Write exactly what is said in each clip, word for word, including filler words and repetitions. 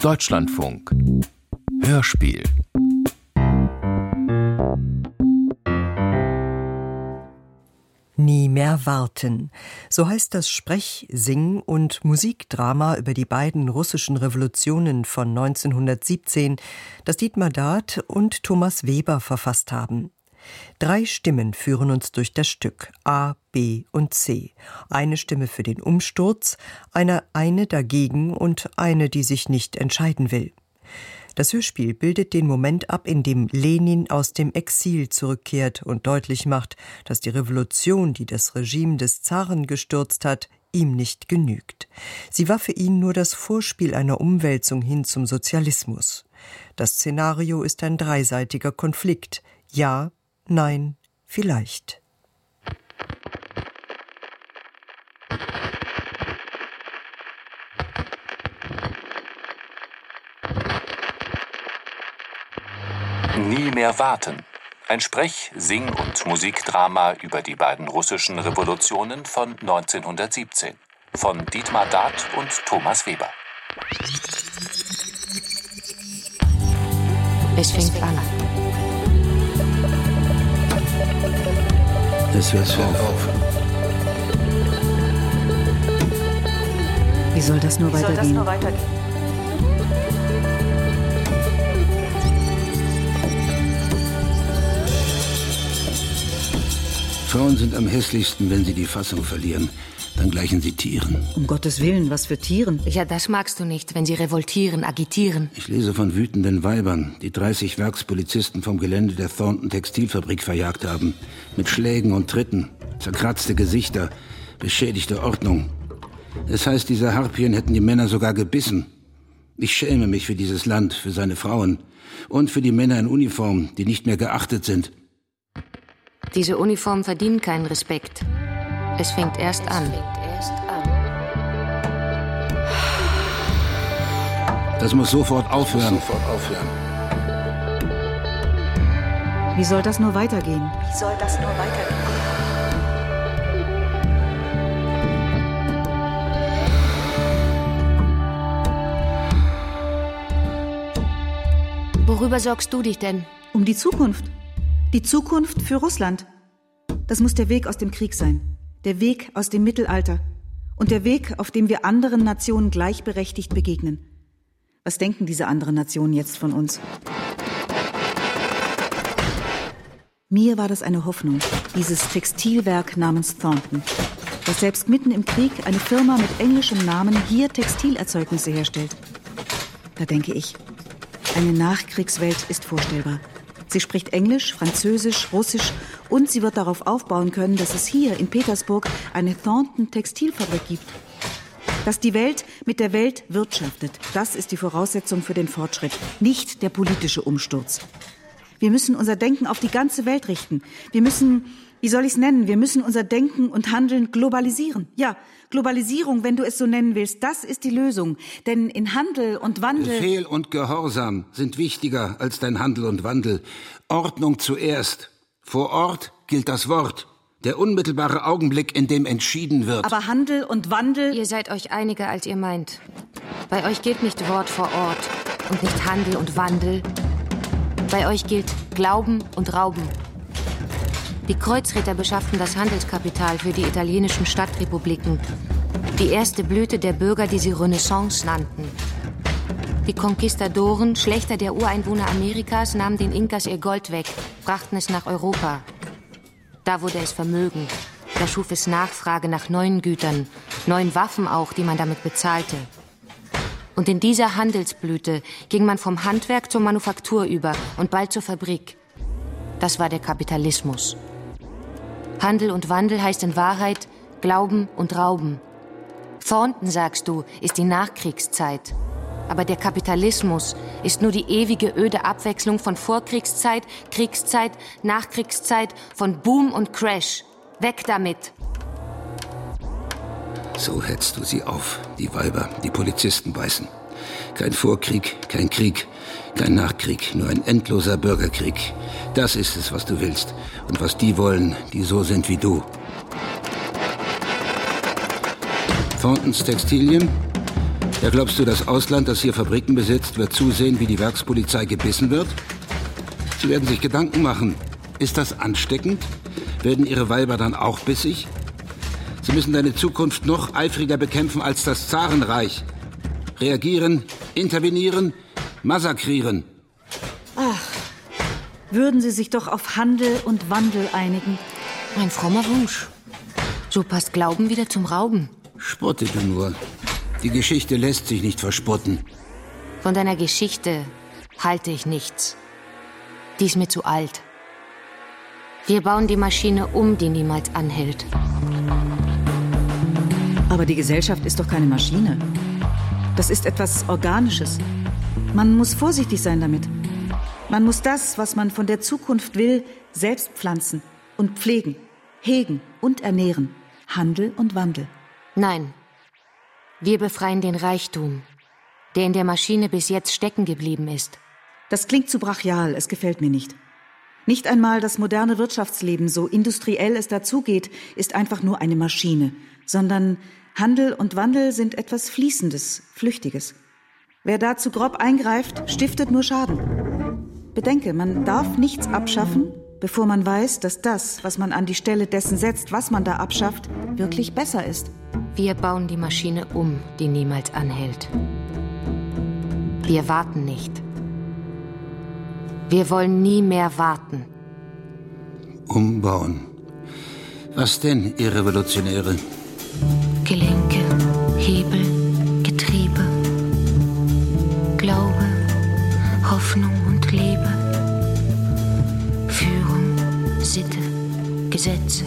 Deutschlandfunk Hörspiel. Nie mehr warten. So heißt das Sprech-, Sing- und Musikdrama über die beiden russischen Revolutionen von neunzehnhundertsiebzehn, das Dietmar Dad und Thomas Weber verfasst haben. Drei Stimmen führen uns durch das Stück, A, B und C. Eine Stimme für den Umsturz, eine, eine dagegen und eine, die sich nicht entscheiden will. Das Hörspiel bildet den Moment ab, in dem Lenin aus dem Exil zurückkehrt und deutlich macht, dass die Revolution, die das Regime des Zaren gestürzt hat, ihm nicht genügt. Sie war für ihn nur das Vorspiel einer Umwälzung hin zum Sozialismus. Das Szenario ist ein dreiseitiger Konflikt. Ja, nein, vielleicht. Nie mehr warten. Ein Sprech-, Sing- und Musikdrama über die beiden russischen Revolutionen von neunzehnhundertsiebzehn. Von Dietmar Dad und Thomas Weber. Es fängt an. Es hört auf. Wie soll das nur Wie soll das weitergehen? nur weitergehen? Frauen sind am hässlichsten, wenn sie die Fassung verlieren. Dann gleichen sie Tieren. Um Gottes Willen, was für Tieren? Ja, das magst du nicht, wenn sie revoltieren, agitieren. Ich lese von wütenden Weibern, die dreißig Werkspolizisten vom Gelände der Thornton Textilfabrik verjagt haben. Mit Schlägen und Tritten, zerkratzte Gesichter, beschädigte Ordnung. Es heißt, diese Harpien hätten die Männer sogar gebissen. Ich schäme mich für dieses Land, für seine Frauen und für die Männer in Uniform, die nicht mehr geachtet sind. Diese Uniformen verdienen keinen Respekt. Es fängt erst an. Das muss sofort aufhören. Sofort aufhören. Wie soll das nur weitergehen? Wie soll das nur weitergehen? Worüber sorgst du dich denn? Um die Zukunft. Die Zukunft für Russland. Das muss der Weg aus dem Krieg sein. Der Weg aus dem Mittelalter. Und der Weg, auf dem wir anderen Nationen gleichberechtigt begegnen. Was denken diese anderen Nationen jetzt von uns? Mir war das eine Hoffnung, dieses Textilwerk namens Thornton, das selbst mitten im Krieg eine Firma mit englischem Namen hier Textilerzeugnisse herstellt. Da denke ich, eine Nachkriegswelt ist vorstellbar. Sie spricht Englisch, Französisch, Russisch und sie wird darauf aufbauen können, dass es hier in Petersburg eine Thornton-Textilfabrik gibt. Dass die Welt mit der Welt wirtschaftet, das ist die Voraussetzung für den Fortschritt, nicht der politische Umsturz. Wir müssen unser Denken auf die ganze Welt richten. Wir müssen, wie soll ich es nennen, wir müssen unser Denken und Handeln globalisieren. Ja, Globalisierung, wenn du es so nennen willst, das ist die Lösung. Denn in Handel und Wandel... Befehl und Gehorsam sind wichtiger als dein Handel und Wandel. Ordnung zuerst. Vor Ort gilt das Wort. Der unmittelbare Augenblick, in dem entschieden wird. Aber Handel und Wandel... Ihr seid euch einiger, als ihr meint. Bei euch gilt nicht Wort vor Ort und nicht Handel und Wandel. Bei euch gilt Glauben und Rauben. Die Kreuzritter beschafften das Handelskapital für die italienischen Stadtrepubliken. Die erste Blüte der Bürger, die sie Renaissance nannten. Die Konquistadoren, Schlächter der Ureinwohner Amerikas, nahmen den Inkas ihr Gold weg, brachten es nach Europa. Da wurde es Vermögen. Da schuf es Nachfrage nach neuen Gütern, neuen Waffen auch, die man damit bezahlte. Und in dieser Handelsblüte ging man vom Handwerk zur Manufaktur über und bald zur Fabrik. Das war der Kapitalismus. Handel und Wandel heißt in Wahrheit Glauben und Rauben. Thornton, sagst du, ist die Nachkriegszeit. Aber der Kapitalismus ist nur die ewige öde Abwechslung von Vorkriegszeit, Kriegszeit, Nachkriegszeit, von Boom und Crash. Weg damit! So hetzt du sie auf, die Weiber, die Polizisten beißen. Kein Vorkrieg, kein Krieg, kein Nachkrieg, nur ein endloser Bürgerkrieg. Das ist es, was du willst. Und was die wollen, die so sind wie du. Thorntons Textilien Ja, glaubst du, das Ausland, das hier Fabriken besitzt, wird zusehen, wie die Werkspolizei gebissen wird? Sie werden sich Gedanken machen. Ist das ansteckend? Werden ihre Weiber dann auch bissig? Sie müssen deine Zukunft noch eifriger bekämpfen als das Zarenreich. Reagieren, intervenieren, massakrieren. Ach, würden Sie sich doch auf Handel und Wandel einigen. Ein frommer Wunsch. So passt Glauben wieder zum Rauben. Spotte du nur. Die Geschichte lässt sich nicht verspotten. Von deiner Geschichte halte ich nichts. Die ist mir zu alt. Wir bauen die Maschine um, die niemals anhält. Aber die Gesellschaft ist doch keine Maschine. Das ist etwas Organisches. Man muss vorsichtig sein damit. Man muss das, was man von der Zukunft will, selbst pflanzen und pflegen, hegen und ernähren. Handel und Wandel. Nein. Wir befreien den Reichtum, der in der Maschine bis jetzt stecken geblieben ist. Das klingt zu brachial, es gefällt mir nicht. Nicht einmal das moderne Wirtschaftsleben, so industriell es dazugeht, ist einfach nur eine Maschine, sondern Handel und Wandel sind etwas Fließendes, Flüchtiges. Wer da zu grob eingreift, stiftet nur Schaden. Bedenke, man darf nichts abschaffen, bevor man weiß, dass das, was man an die Stelle dessen setzt, was man da abschafft, wirklich besser ist. Wir bauen die Maschine um, die niemals anhält. Wir warten nicht. Wir wollen nie mehr warten. Umbauen. Was denn, ihr Revolutionäre? Gelenke, Hebel, Getriebe, Glaube, Hoffnung und Liebe, Führung, Sitte, Gesetze,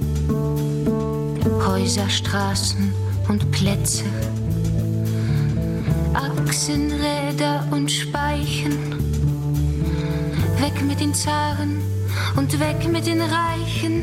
Häuser, Straßen und Plätze, Achsen, Räder und Speichen. Weg mit den Zaren und weg mit den Reichen.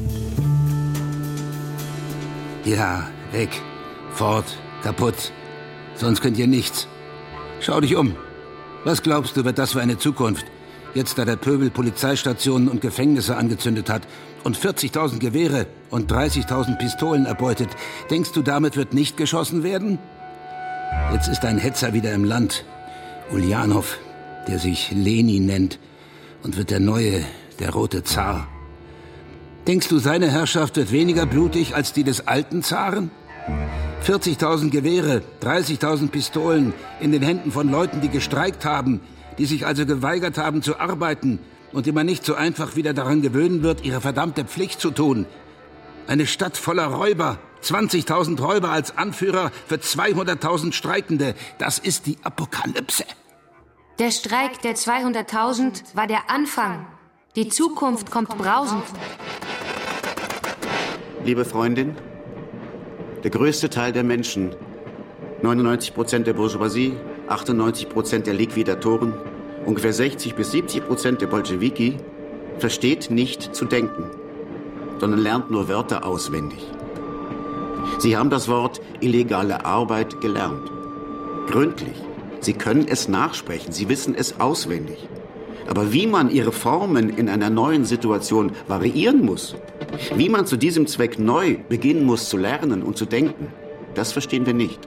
Ja, weg, fort, kaputt. Sonst könnt ihr nichts. Schau dich um. Was glaubst du, wird das für eine Zukunft? Jetzt, da der Pöbel Polizeistationen und Gefängnisse angezündet hat und vierzigtausend Gewehre und dreißigtausend Pistolen erbeutet, denkst du, damit wird nicht geschossen werden? Jetzt ist ein Hetzer wieder im Land, Uljanov, der sich Lenin nennt und wird der neue, der rote Zar. Denkst du, seine Herrschaft wird weniger blutig als die des alten Zaren? vierzigtausend Gewehre, dreißigtausend Pistolen in den Händen von Leuten, die gestreikt haben, die sich also geweigert haben zu arbeiten und die man nicht so einfach wieder daran gewöhnen wird, ihre verdammte Pflicht zu tun. Eine Stadt voller Räuber, zwanzigtausend Räuber als Anführer für zweihunderttausend Streikende. Das ist die Apokalypse. Der Streik der zweihunderttausend war der Anfang. Die Zukunft kommt brausend. Liebe Freundin, der größte Teil der Menschen, neunundneunzig Prozent der Bourgeoisie, achtundneunzig Prozent der Liquidatoren, ungefähr sechzig bis siebzig Prozent der Bolschewiki, versteht nicht zu denken, sondern lernt nur Wörter auswendig. Sie haben das Wort illegale Arbeit gelernt. Gründlich. Sie können es nachsprechen, Sie wissen es auswendig. Aber wie man ihre Formen in einer neuen Situation variieren muss, wie man zu diesem Zweck neu beginnen muss zu lernen und zu denken, das verstehen wir nicht.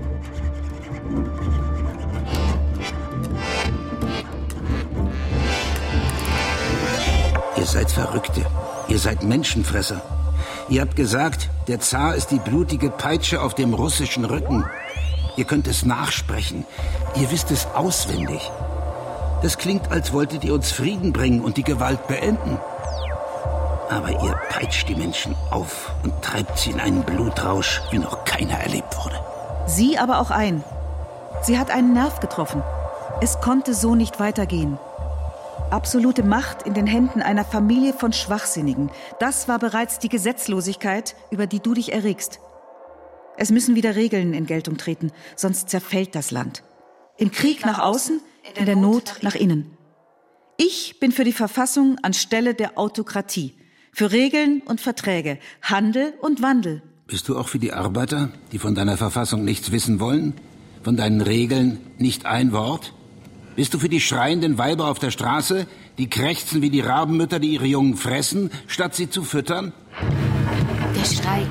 Ihr seid Verrückte. Ihr seid Menschenfresser. Ihr habt gesagt, der Zar ist die blutige Peitsche auf dem russischen Rücken. Ihr könnt es nachsprechen. Ihr wisst es auswendig. Das klingt, als wolltet ihr uns Frieden bringen und die Gewalt beenden. Aber ihr peitscht die Menschen auf und treibt sie in einen Blutrausch, wie noch keiner erlebt wurde. Sie aber auch ein. Sie hat einen Nerv getroffen. Es konnte so nicht weitergehen. Absolute Macht in den Händen einer Familie von Schwachsinnigen. Das war bereits die Gesetzlosigkeit, über die du dich erregst. Es müssen wieder Regeln in Geltung treten, sonst zerfällt das Land. Im Krieg nach außen, in der Not nach innen. Ich bin für die Verfassung anstelle der Autokratie. Für Regeln und Verträge, Handel und Wandel. Bist du auch für die Arbeiter, die von deiner Verfassung nichts wissen wollen? Von deinen Regeln nicht ein Wort? Bist du für die schreienden Weiber auf der Straße, die krächzen wie die Rabenmütter, die ihre Jungen fressen, statt sie zu füttern? Der Streik und die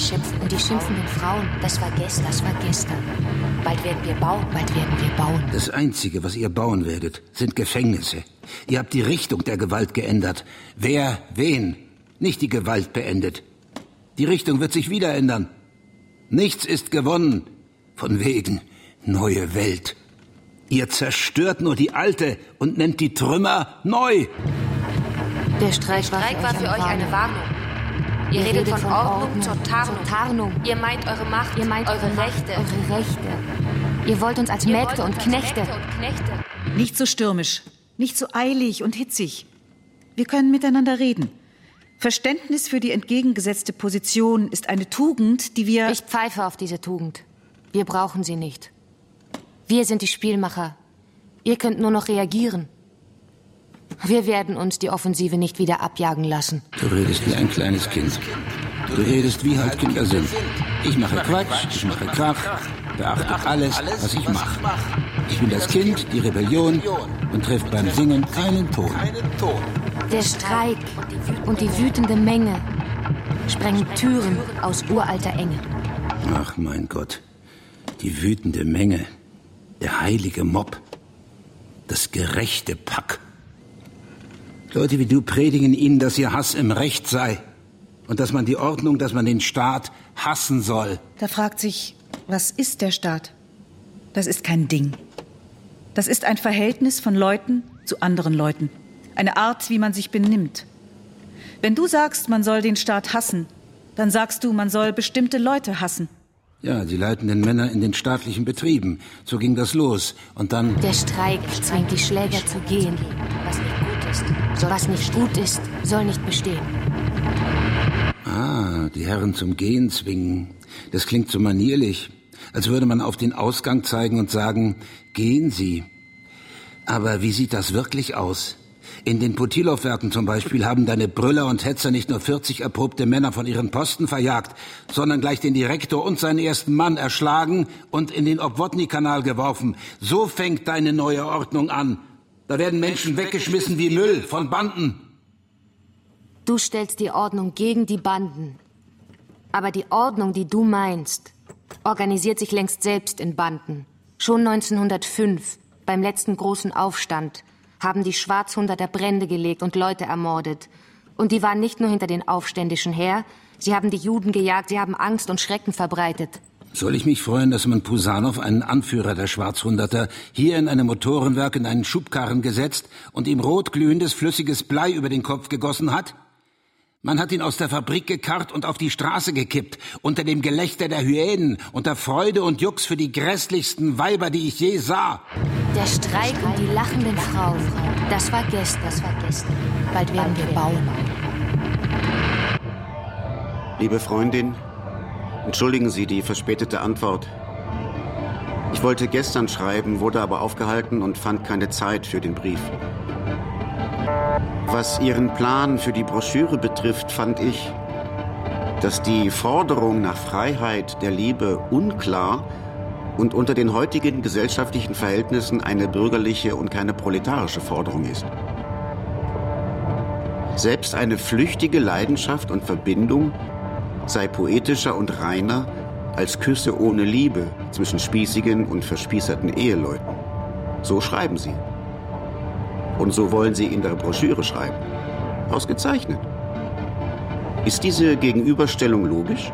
schimpfen. Und die schimpfenden Frauen, das war gestern, das war gestern. Bald werden wir bauen, bald werden wir bauen. Das Einzige, was ihr bauen werdet, sind Gefängnisse. Ihr habt die Richtung der Gewalt geändert. Wer, wen, nicht die Gewalt beendet. Die Richtung wird sich wieder ändern. Nichts ist gewonnen. Von wegen neue Welt. Ihr zerstört nur die alte und nennt die Trümmer neu. Der Streik, Streik war für euch eine Warnung. Ihr, Ihr redet, redet von Ordnung, Ordnung zur, Tarnung. zur Tarnung. Ihr meint eure Macht, Ihr meint eure, eure Rechte. Eure Rechte. Ihr wollt uns als Ihr Mägde und, Knechte. und Knechte. Nicht so stürmisch, nicht so eilig und hitzig. Wir können miteinander reden. Verständnis für die entgegengesetzte Position ist eine Tugend, die wir... Ich pfeife auf diese Tugend. Wir brauchen sie nicht. Wir sind die Spielmacher. Ihr könnt nur noch reagieren. Wir werden uns die Offensive nicht wieder abjagen lassen. Du redest wie ein kleines Kind. Du redest, wie halt Kinder sind. Ich mache Quatsch, ich mache Krach, beachte alles, was ich mache. Ich bin das Kind, die Rebellion und treffe beim Singen keinen Ton. Der Streik und die wütende Menge sprengen Türen aus uralter Enge. Ach mein Gott, die wütende Menge, der heilige Mob, das gerechte Pack. Leute wie du predigen ihnen, dass ihr Hass im Recht sei und dass man die Ordnung, dass man den Staat hassen soll. Da fragt sich, was ist der Staat? Das ist kein Ding. Das ist ein Verhältnis von Leuten zu anderen Leuten. Eine Art, wie man sich benimmt. Wenn du sagst, man soll den Staat hassen, dann sagst du, man soll bestimmte Leute hassen. Ja, die leitenden Männer in den staatlichen Betrieben. So ging das los. Und dann... Der Streik zwingt die Schläger zu gehen. Was nicht gut ist, soll, was nicht gut ist, soll nicht bestehen. Ah, die Herren zum Gehen zwingen. Das klingt so manierlich. Als würde man auf den Ausgang zeigen und sagen, gehen Sie. Aber wie sieht das wirklich aus? In den Putilov-Werken zum Beispiel haben deine Brüller und Hetzer nicht nur vierzig erprobte Männer von ihren Posten verjagt, sondern gleich den Direktor und seinen ersten Mann erschlagen und in den Obwodny-Kanal geworfen. So fängt deine neue Ordnung an. Da werden Menschen weggeschmissen wie Müll von Banden. Du stellst die Ordnung gegen die Banden. Aber die Ordnung, die du meinst, organisiert sich längst selbst in Banden. Schon neunzehnhundertfünf, beim letzten großen Aufstand, haben die Schwarzhunderter Brände gelegt und Leute ermordet. Und die waren nicht nur hinter den Aufständischen her, sie haben die Juden gejagt, sie haben Angst und Schrecken verbreitet. Soll ich mich freuen, dass man Pusanow, einen Anführer der Schwarzhunderter, hier in einem Motorenwerk in einen Schubkarren gesetzt und ihm rotglühendes, flüssiges Blei über den Kopf gegossen hat? Man hat ihn aus der Fabrik gekarrt und auf die Straße gekippt, unter dem Gelächter der Hyänen, unter Freude und Jux für die grässlichsten Weiber, die ich je sah. Der Streik und die lachenden Frauen, das war gestern, das war gestern. Bald werden wir bauen. Liebe Freundin, entschuldigen Sie die verspätete Antwort. Ich wollte gestern schreiben, wurde aber aufgehalten und fand keine Zeit für den Brief. Was Ihren Plan für die Broschüre betrifft, fand ich, dass die Forderung nach Freiheit der Liebe unklar und unter den heutigen gesellschaftlichen Verhältnissen eine bürgerliche und keine proletarische Forderung ist. Selbst eine flüchtige Leidenschaft und Verbindung sei poetischer und reiner als Küsse ohne Liebe zwischen spießigen und verspießerten Eheleuten. So schreiben Sie. Und so wollen Sie in der Broschüre schreiben. Ausgezeichnet. Ist diese Gegenüberstellung logisch?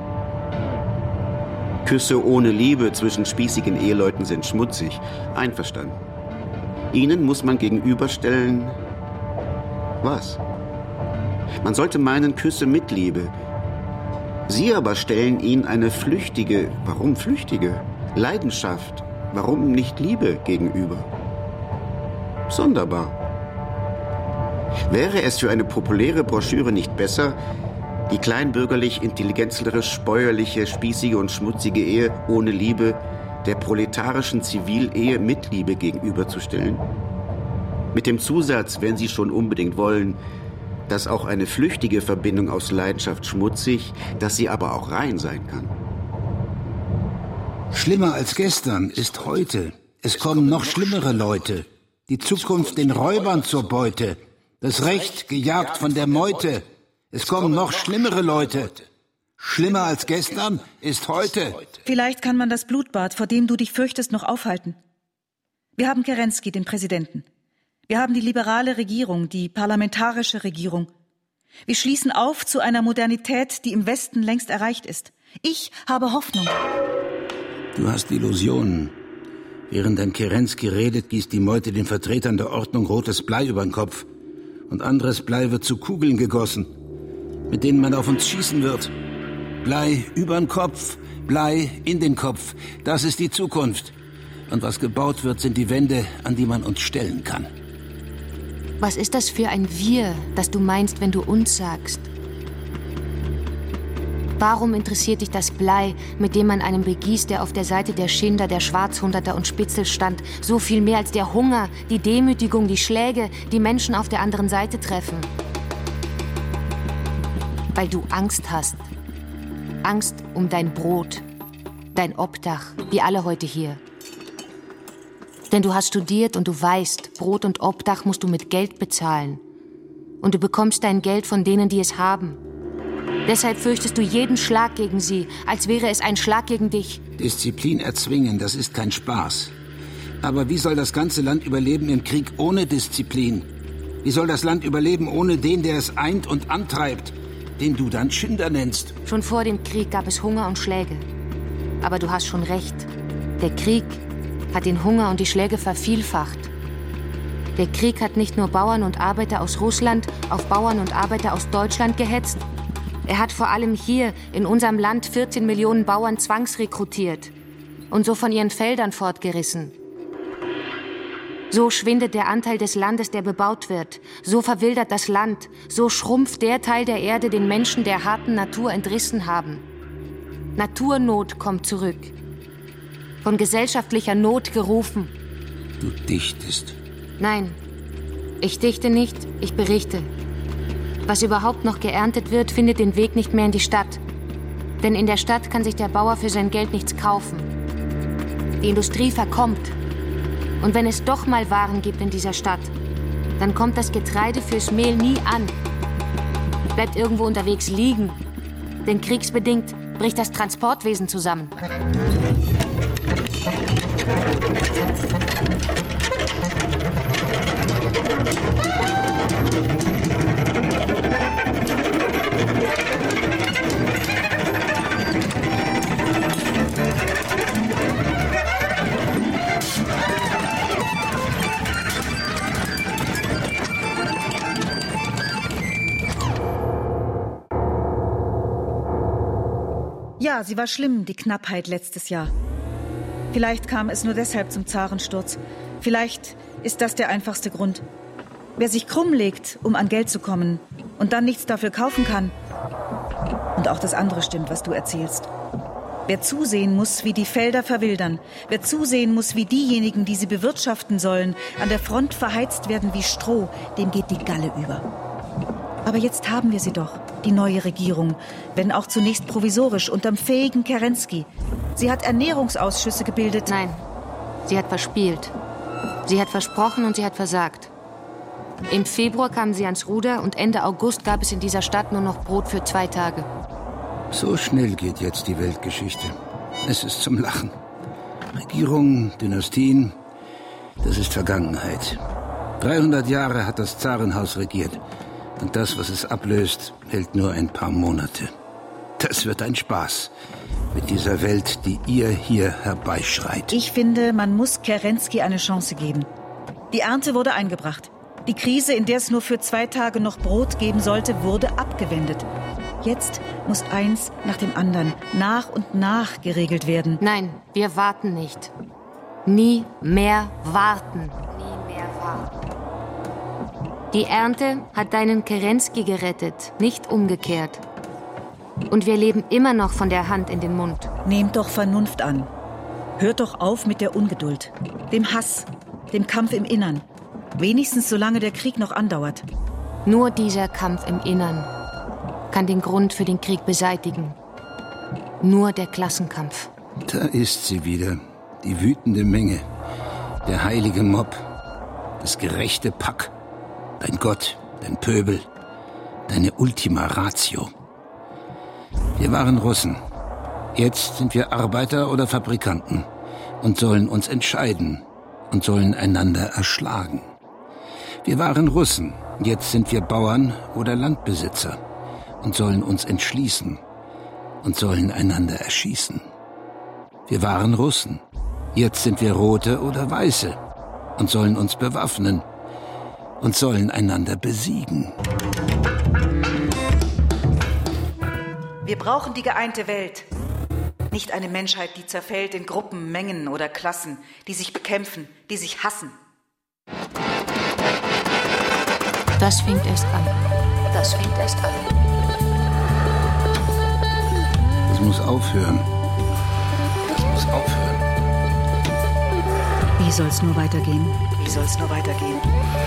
Küsse ohne Liebe zwischen spießigen Eheleuten sind schmutzig. Einverstanden. Ihnen muss man gegenüberstellen... Was? Man sollte meinen, Küsse mit Liebe. Sie aber stellen ihnen eine flüchtige, warum flüchtige, Leidenschaft, warum nicht Liebe gegenüber. Sonderbar. Wäre es für eine populäre Broschüre nicht besser, die kleinbürgerlich intelligenzlerisch bäuerliche, spießige und schmutzige Ehe ohne Liebe der proletarischen Zivilehe mit Liebe gegenüberzustellen? Mit dem Zusatz, wenn Sie schon unbedingt wollen, dass auch eine flüchtige Verbindung aus Leidenschaft schmutzig, dass sie aber auch rein sein kann. Schlimmer als gestern ist heute. Es kommen noch schlimmere Leute. Die Zukunft den Räubern zur Beute. Das Recht gejagt von der Meute. Es kommen noch schlimmere Leute. Schlimmer als gestern ist heute. Vielleicht kann man das Blutbad, vor dem du dich fürchtest, noch aufhalten. Wir haben Kerensky, den Präsidenten. Wir haben die liberale Regierung, die parlamentarische Regierung. Wir schließen auf zu einer Modernität, die im Westen längst erreicht ist. Ich habe Hoffnung. Du hast Illusionen. Während ein Kerensky redet, gießt die Meute den Vertretern der Ordnung rotes Blei über den Kopf. Und anderes Blei wird zu Kugeln gegossen, mit denen man auf uns schießen wird. Blei über den Kopf, Blei in den Kopf. Das ist die Zukunft. Und was gebaut wird, sind die Wände, an die man uns stellen kann. Was ist das für ein Wir, das du meinst, wenn du uns sagst? Warum interessiert dich das Blei, mit dem man einen begießt, der auf der Seite der Schinder, der Schwarzhunderter und Spitzel stand, so viel mehr als der Hunger, die Demütigung, die Schläge, die Menschen auf der anderen Seite treffen? Weil du Angst hast. Angst um dein Brot, dein Obdach, wie alle heute hier. Denn du hast studiert und du weißt, Brot und Obdach musst du mit Geld bezahlen. Und du bekommst dein Geld von denen, die es haben. Deshalb fürchtest du jeden Schlag gegen sie, als wäre es ein Schlag gegen dich. Disziplin erzwingen, das ist kein Spaß. Aber wie soll das ganze Land überleben im Krieg ohne Disziplin? Wie soll das Land überleben ohne den, der es eint und antreibt, den du dann Schinder nennst? Schon vor dem Krieg gab es Hunger und Schläge. Aber du hast schon recht. Der Krieg hat den Hunger und die Schläge vervielfacht. Der Krieg hat nicht nur Bauern und Arbeiter aus Russland auf Bauern und Arbeiter aus Deutschland gehetzt. Er hat vor allem hier in unserem Land vierzehn Millionen Bauern zwangsrekrutiert und so von ihren Feldern fortgerissen. So schwindet der Anteil des Landes, der bebaut wird. So verwildert das Land. So schrumpft der Teil der Erde, den Menschen der harten Natur entrissen haben. Naturnot kommt zurück. Von gesellschaftlicher Not gerufen. Du dichtest. Nein, ich dichte nicht, ich berichte. Was überhaupt noch geerntet wird, findet den Weg nicht mehr in die Stadt. Denn in der Stadt kann sich der Bauer für sein Geld nichts kaufen. Die Industrie verkommt. Und wenn es doch mal Waren gibt in dieser Stadt, dann kommt das Getreide fürs Mehl nie an. Bleibt irgendwo unterwegs liegen. Denn kriegsbedingt bricht das Transportwesen zusammen. Ja, sie war schlimm, die Knappheit letztes Jahr. Vielleicht kam es nur deshalb zum Zarensturz. Vielleicht ist das der einfachste Grund. Wer sich krumm legt, um an Geld zu kommen und dann nichts dafür kaufen kann. Und auch das andere stimmt, was du erzählst. Wer zusehen muss, wie die Felder verwildern. Wer zusehen muss, wie diejenigen, die sie bewirtschaften sollen, an der Front verheizt werden wie Stroh, dem geht die Galle über. Aber jetzt haben wir sie doch, die neue Regierung, wenn auch zunächst provisorisch, unterm fähigen Kerensky. Sie hat Ernährungsausschüsse gebildet. Nein, sie hat verspielt. Sie hat versprochen und sie hat versagt. Im Februar kamen sie ans Ruder und Ende August gab es in dieser Stadt nur noch Brot für zwei Tage. So schnell geht jetzt die Weltgeschichte. Es ist zum Lachen. Regierungen, Dynastien, das ist Vergangenheit. dreihundert Jahre hat das Zarenhaus regiert. Und das, was es ablöst, hält nur ein paar Monate. Das wird ein Spaß mit dieser Welt, die ihr hier herbeischreit. Ich finde, man muss Kerensky eine Chance geben. Die Ernte wurde eingebracht. Die Krise, in der es nur für zwei Tage noch Brot geben sollte, wurde abgewendet. Jetzt muss eins nach dem anderen nach und nach geregelt werden. Nein, wir warten nicht. Nie mehr warten. Nie mehr warten. Die Ernte hat deinen Kerensky gerettet, nicht umgekehrt. Und wir leben immer noch von der Hand in den Mund. Nehmt doch Vernunft an. Hört doch auf mit der Ungeduld, dem Hass, dem Kampf im Innern. Wenigstens solange der Krieg noch andauert. Nur dieser Kampf im Innern kann den Grund für den Krieg beseitigen. Nur der Klassenkampf. Da ist sie wieder, die wütende Menge, der heilige Mob, das gerechte Pack. Dein Gott, dein Pöbel, deine Ultima Ratio. Wir waren Russen. Jetzt sind wir Arbeiter oder Fabrikanten und sollen uns entscheiden und sollen einander erschlagen. Wir waren Russen. Jetzt sind wir Bauern oder Landbesitzer und sollen uns entschließen und sollen einander erschießen. Wir waren Russen. Jetzt sind wir Rote oder Weiße und sollen uns bewaffnen und sollen einander besiegen. Wir brauchen die geeinte Welt. Nicht eine Menschheit, die zerfällt in Gruppen, Mengen oder Klassen, die sich bekämpfen, die sich hassen. Das fängt erst an. Das fängt erst an. Es muss aufhören. Es muss aufhören. Wie soll's nur weitergehen? Wie soll's nur weitergehen?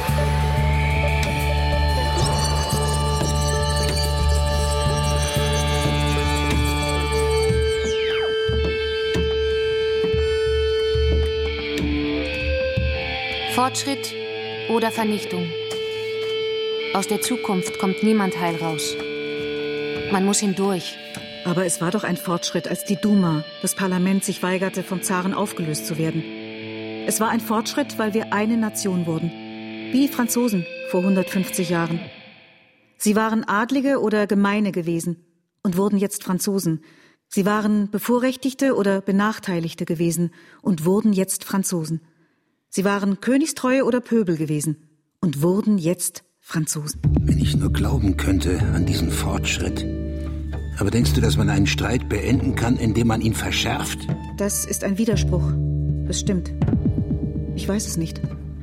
Fortschritt oder Vernichtung. Aus der Zukunft kommt niemand heil raus. Man muss hindurch. Aber es war doch ein Fortschritt, als die Duma, das Parlament, sich weigerte, vom Zaren aufgelöst zu werden. Es war ein Fortschritt, weil wir eine Nation wurden. Wie die Franzosen vor hundertfünfzig Jahren. Sie waren Adlige oder Gemeine gewesen und wurden jetzt Franzosen. Sie waren Bevorrechtigte oder Benachteiligte gewesen und wurden jetzt Franzosen. Sie waren Königstreue oder Pöbel gewesen und wurden jetzt Franzosen. Wenn ich nur glauben könnte an diesen Fortschritt. Aber denkst du, dass man einen Streit beenden kann, indem man ihn verschärft? Das ist ein Widerspruch. Das stimmt. Ich weiß es nicht.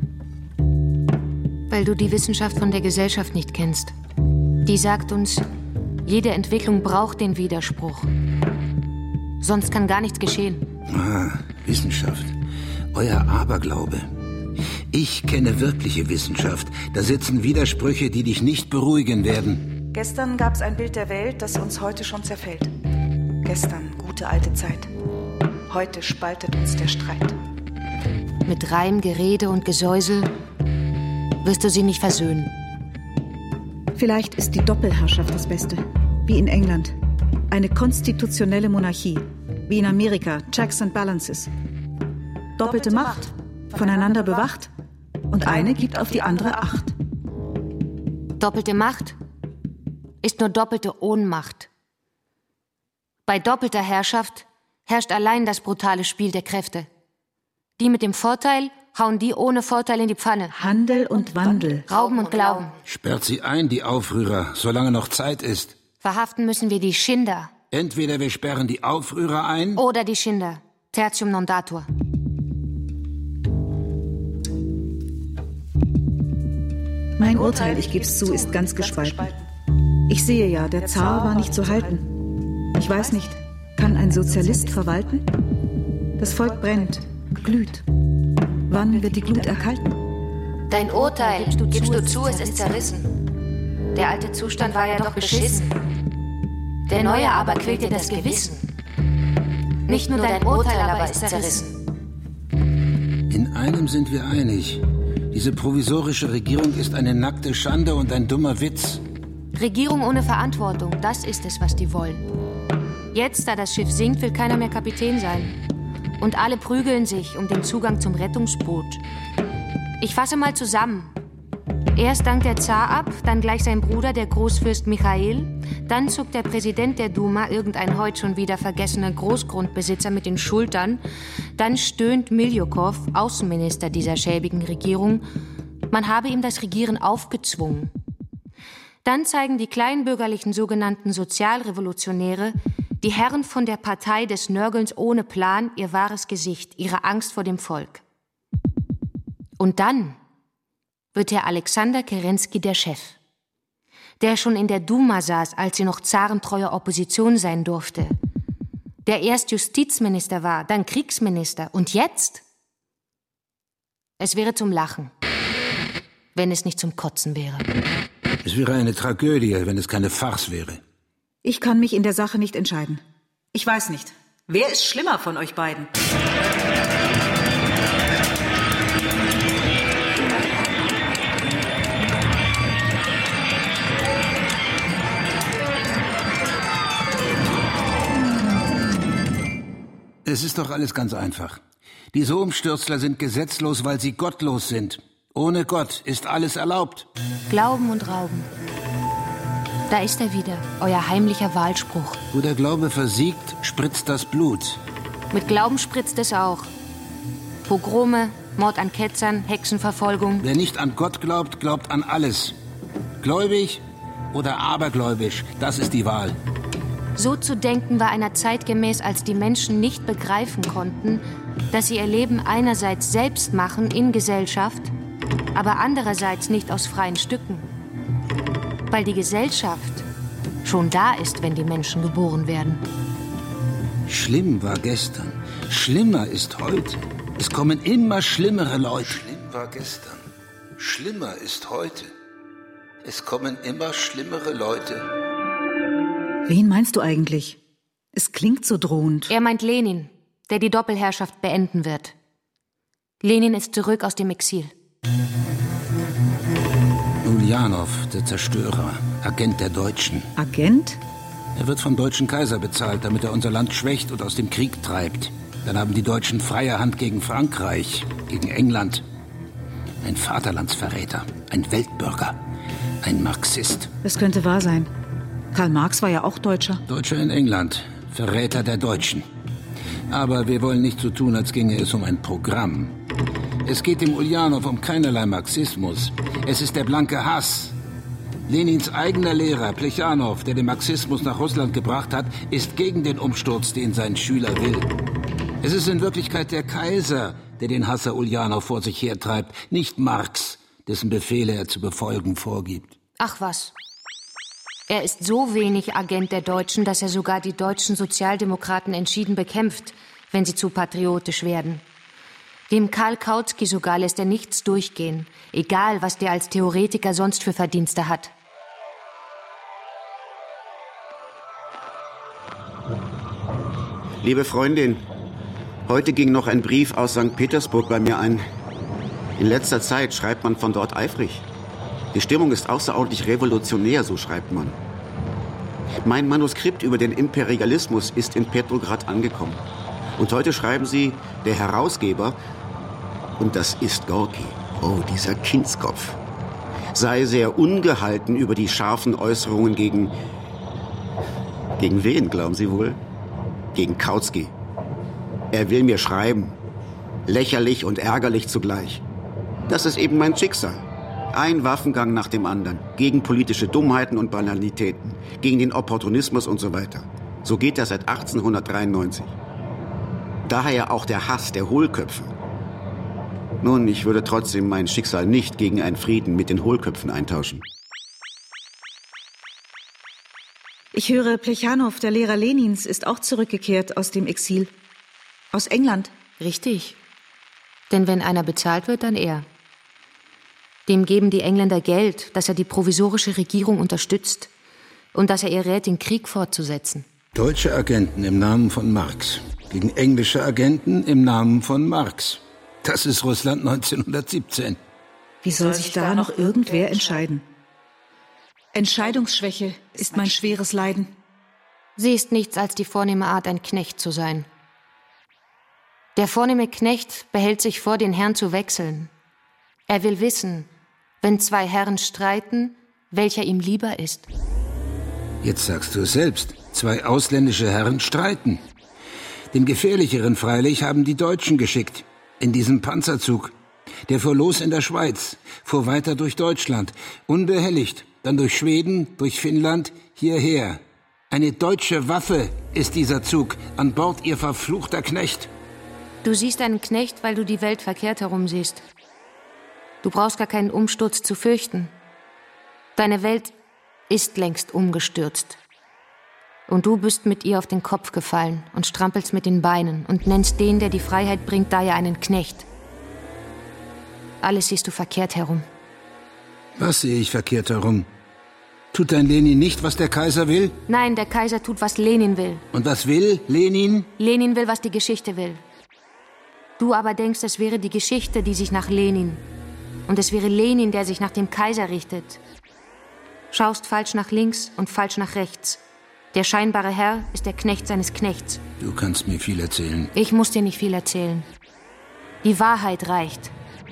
Weil du die Wissenschaft von der Gesellschaft nicht kennst. Die sagt uns, jede Entwicklung braucht den Widerspruch. Sonst kann gar nichts geschehen. Ah, Wissenschaft. Euer Aberglaube. Ich kenne wirkliche Wissenschaft. Da sitzen Widersprüche, die dich nicht beruhigen werden. Gestern gab es ein Bild der Welt, das uns heute schon zerfällt. Gestern, gute alte Zeit. Heute spaltet uns der Streit. Mit Reim, Gerede und Gesäusel wirst du sie nicht versöhnen. Vielleicht ist die Doppelherrschaft das Beste. Wie in England. Eine konstitutionelle Monarchie. Wie in Amerika. Checks and Balances. Doppelte Macht. Voneinander bewacht. Und eine gibt auf die andere Acht. Doppelte Macht ist nur doppelte Ohnmacht. Bei doppelter Herrschaft herrscht allein das brutale Spiel der Kräfte. Die mit dem Vorteil hauen die ohne Vorteil in die Pfanne. Handel und Wandel. Rauben und Glauben. Sperrt sie ein, die Aufrührer, solange noch Zeit ist. Verhaften müssen wir die Schinder. Entweder wir sperren die Aufrührer ein... Oder die Schinder. Tertium non datur. Mein Urteil, ich geb's zu, ist ganz gespalten. Ich sehe ja, der Zar war nicht zu halten. Ich weiß nicht, kann ein Sozialist verwalten? Das Volk brennt, glüht. Wann wird die Glut erkalten? Dein Urteil, gibst du, gibst du zu, es ist zerrissen. Der alte Zustand war ja doch beschissen. Der neue aber quält dir das Gewissen. Nicht nur dein Urteil aber ist zerrissen. In einem sind wir einig. Diese provisorische Regierung ist eine nackte Schande und ein dummer Witz. Regierung ohne Verantwortung, das ist es, was die wollen. Jetzt, da das Schiff sinkt, will keiner mehr Kapitän sein. Und alle prügeln sich um den Zugang zum Rettungsboot. Ich fasse mal zusammen. Erst dankt der Zar ab, dann gleich sein Bruder, der Großfürst Michael. Dann zuckt der Präsident der Duma, irgendein heute schon wieder vergessener Großgrundbesitzer, mit den Schultern. Dann stöhnt Miljukow, Außenminister dieser schäbigen Regierung, man habe ihm das Regieren aufgezwungen. Dann zeigen die kleinbürgerlichen sogenannten Sozialrevolutionäre, die Herren von der Partei des Nörgelns ohne Plan, ihr wahres Gesicht, ihre Angst vor dem Volk. Und dann wird Herr Alexander Kerensky der Chef, der schon in der Duma saß, als sie noch zarentreue Opposition sein durfte, der erst Justizminister war, dann Kriegsminister und jetzt? Es wäre zum Lachen, wenn es nicht zum Kotzen wäre. Es wäre eine Tragödie, wenn es keine Farce wäre. Ich kann mich in der Sache nicht entscheiden. Ich weiß nicht. Wer ist schlimmer von euch beiden? ist doch alles ganz einfach. Diese Umstürzler sind gesetzlos, weil sie gottlos sind. Ohne Gott ist alles erlaubt. Glauben und Rauben. Da ist er wieder, euer heimlicher Wahlspruch. Wo der Glaube versiegt, spritzt das Blut. Mit Glauben spritzt es auch. Pogrome, Mord an Ketzern, Hexenverfolgung. Wer nicht an Gott glaubt, glaubt an alles. Gläubig oder abergläubisch, das ist die Wahl. So zu denken war einer Zeit gemäß, als die Menschen nicht begreifen konnten, dass sie ihr Leben einerseits selbst machen in Gesellschaft, aber andererseits nicht aus freien Stücken. Weil die Gesellschaft schon da ist, wenn die Menschen geboren werden. Schlimm war gestern, schlimmer ist heute. Es kommen immer schlimmere Leute. Schlimm war gestern, schlimmer ist heute. Es kommen immer schlimmere Leute. Wen meinst du eigentlich? Es klingt so drohend. Er meint Lenin, der die Doppelherrschaft beenden wird. Lenin ist zurück aus dem Exil. Uljanov, der Zerstörer, Agent der Deutschen. Agent? Er wird vom deutschen Kaiser bezahlt, damit er unser Land schwächt und aus dem Krieg treibt. Dann haben die Deutschen freie Hand gegen Frankreich, gegen England. Ein Vaterlandsverräter, ein Weltbürger, ein Marxist. Das könnte wahr sein. Karl Marx war ja auch Deutscher. Deutscher in England, Verräter der Deutschen. Aber wir wollen nicht so tun, als ginge es um ein Programm. Es geht dem Uljanov um keinerlei Marxismus. Es ist der blanke Hass. Lenins eigener Lehrer, Plechanow, der den Marxismus nach Russland gebracht hat, ist gegen den Umsturz, den sein Schüler will. Es ist in Wirklichkeit der Kaiser, der den Hasser Uljanov vor sich hertreibt, nicht Marx, dessen Befehle er zu befolgen vorgibt. Ach was. Er ist so wenig Agent der Deutschen, dass er sogar die deutschen Sozialdemokraten entschieden bekämpft, wenn sie zu patriotisch werden. Dem Karl Kautsky sogar lässt er nichts durchgehen, egal was der als Theoretiker sonst für Verdienste hat. Liebe Freundin, heute ging noch ein Brief aus Sankt Petersburg bei mir ein. In letzter Zeit schreibt man von dort eifrig. Die Stimmung ist außerordentlich revolutionär, so schreibt man. Mein Manuskript über den Imperialismus ist in Petrograd angekommen. Und heute schreiben sie, der Herausgeber, und das ist Gorki, oh, dieser Kindskopf, sei sehr ungehalten über die scharfen Äußerungen gegen... Gegen wen, glauben Sie wohl? Gegen Kautsky. Er will mir schreiben. Lächerlich und ärgerlich zugleich. Das ist eben mein Schicksal. Ein Waffengang nach dem anderen. Gegen politische Dummheiten und Banalitäten. Gegen den Opportunismus und so weiter. So geht das seit achtzehnhundertdreiundneunzig. Daher auch der Hass der Hohlköpfe. Nun, ich würde trotzdem mein Schicksal nicht gegen einen Frieden mit den Hohlköpfen eintauschen. Ich höre, Plechanow, der Lehrer Lenins, ist auch zurückgekehrt aus dem Exil. Aus England. Richtig. Denn wenn einer bezahlt wird, dann er. Dem geben die Engländer Geld, dass er die provisorische Regierung unterstützt und dass er ihr rät, den Krieg fortzusetzen. Deutsche Agenten im Namen von Marx gegen englische Agenten im Namen von Marx. Das ist Russland neunzehnhundertsiebzehn. Wie soll sich da noch irgendwer entscheiden? Entscheidungsschwäche ist mein schweres Leiden. Sie ist nichts als die vornehme Art, ein Knecht zu sein. Der vornehme Knecht behält sich vor, den Herrn zu wechseln. Er will wissen, wenn zwei Herren streiten, welcher ihm lieber ist. Jetzt sagst du es selbst. Zwei ausländische Herren streiten. Den gefährlicheren freilich haben die Deutschen geschickt. In diesem Panzerzug. Der fuhr los in der Schweiz, fuhr weiter durch Deutschland, unbehelligt, dann durch Schweden, durch Finnland, hierher. Eine deutsche Waffe ist dieser Zug, an Bord ihr verfluchter Knecht. Du siehst einen Knecht, weil du die Welt verkehrt herum siehst. Du brauchst gar keinen Umsturz zu fürchten. Deine Welt ist längst umgestürzt. Und du bist mit ihr auf den Kopf gefallen und strampelst mit den Beinen und nennst den, der die Freiheit bringt, daher einen Knecht. Alles siehst du verkehrt herum. Was sehe ich verkehrt herum? Tut dein Lenin nicht, was der Kaiser will? Nein, der Kaiser tut, was Lenin will. Und was will Lenin? Lenin will, was die Geschichte will. Du aber denkst, es wäre die Geschichte, die sich nach Lenin. Und es wäre Lenin, der sich nach dem Kaiser richtet. Schaust falsch nach links und falsch nach rechts. Der scheinbare Herr ist der Knecht seines Knechts. Du kannst mir viel erzählen. Ich muss dir nicht viel erzählen. Die Wahrheit reicht.